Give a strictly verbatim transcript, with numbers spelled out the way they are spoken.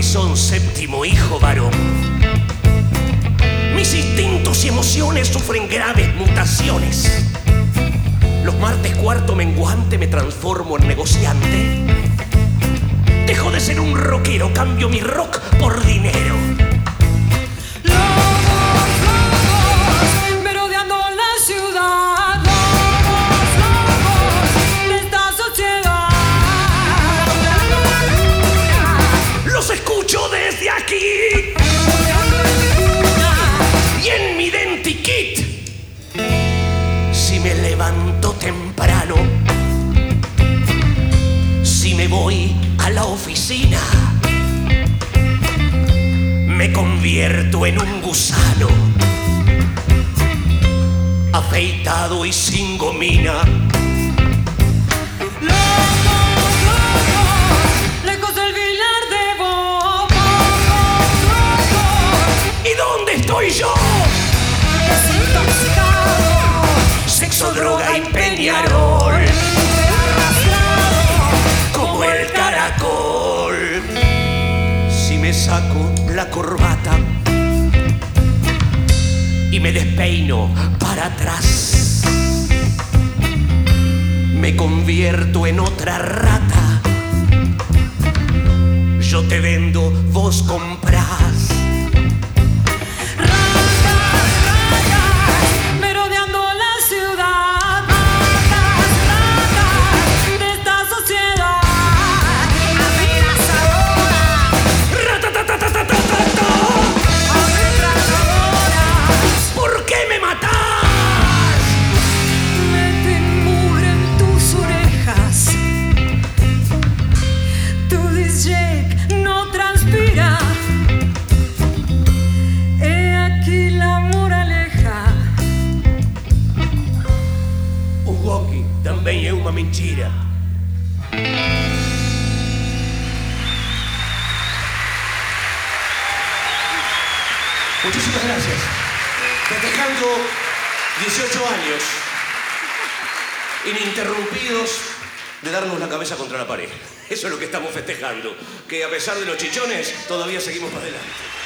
son séptimo hijo varón. Mis instintos y emociones sufren graves mutaciones. Los martes cuarto menguante me transformo en negociante. Dejo de ser un rockero, cambio mi rock por dinero. Lobos, lobos, merodeando la ciudad. Lobos, lobos, de esta sociedad. Los escucho desde aquí. Y en mi identikit, si me levanto temprano, si me voy a la oficina, me convierto en un gusano, afeitado y sin gomina. Lobos, lobos, lejos del Vilar de Bobos. Lobos, ¿Y dónde estoy yo? desintoxicado, Sexo, droga y Peñarol, como el caracol. Si me saco la corbata y me despeino para atrás, me convierto en otra rata. Yo te vendo, vos comprás. merodeando la ciudad. Ratas, ratas, de esta sociedad. Amenazadoras, ¡Ratatatatatatatata! ametralladoras. ¿Por qué me matás? Meten mugre en tus orejas. Tu disc no transpira. He aquí la moraleja. O rock também é uma mentira. Muchísimas gracias. Festejando dieciocho años ininterrumpidos de darnos la cabeza contra la pared. Eso es lo que estamos festejando. Que a pesar de los chichones, todavía seguimos para adelante.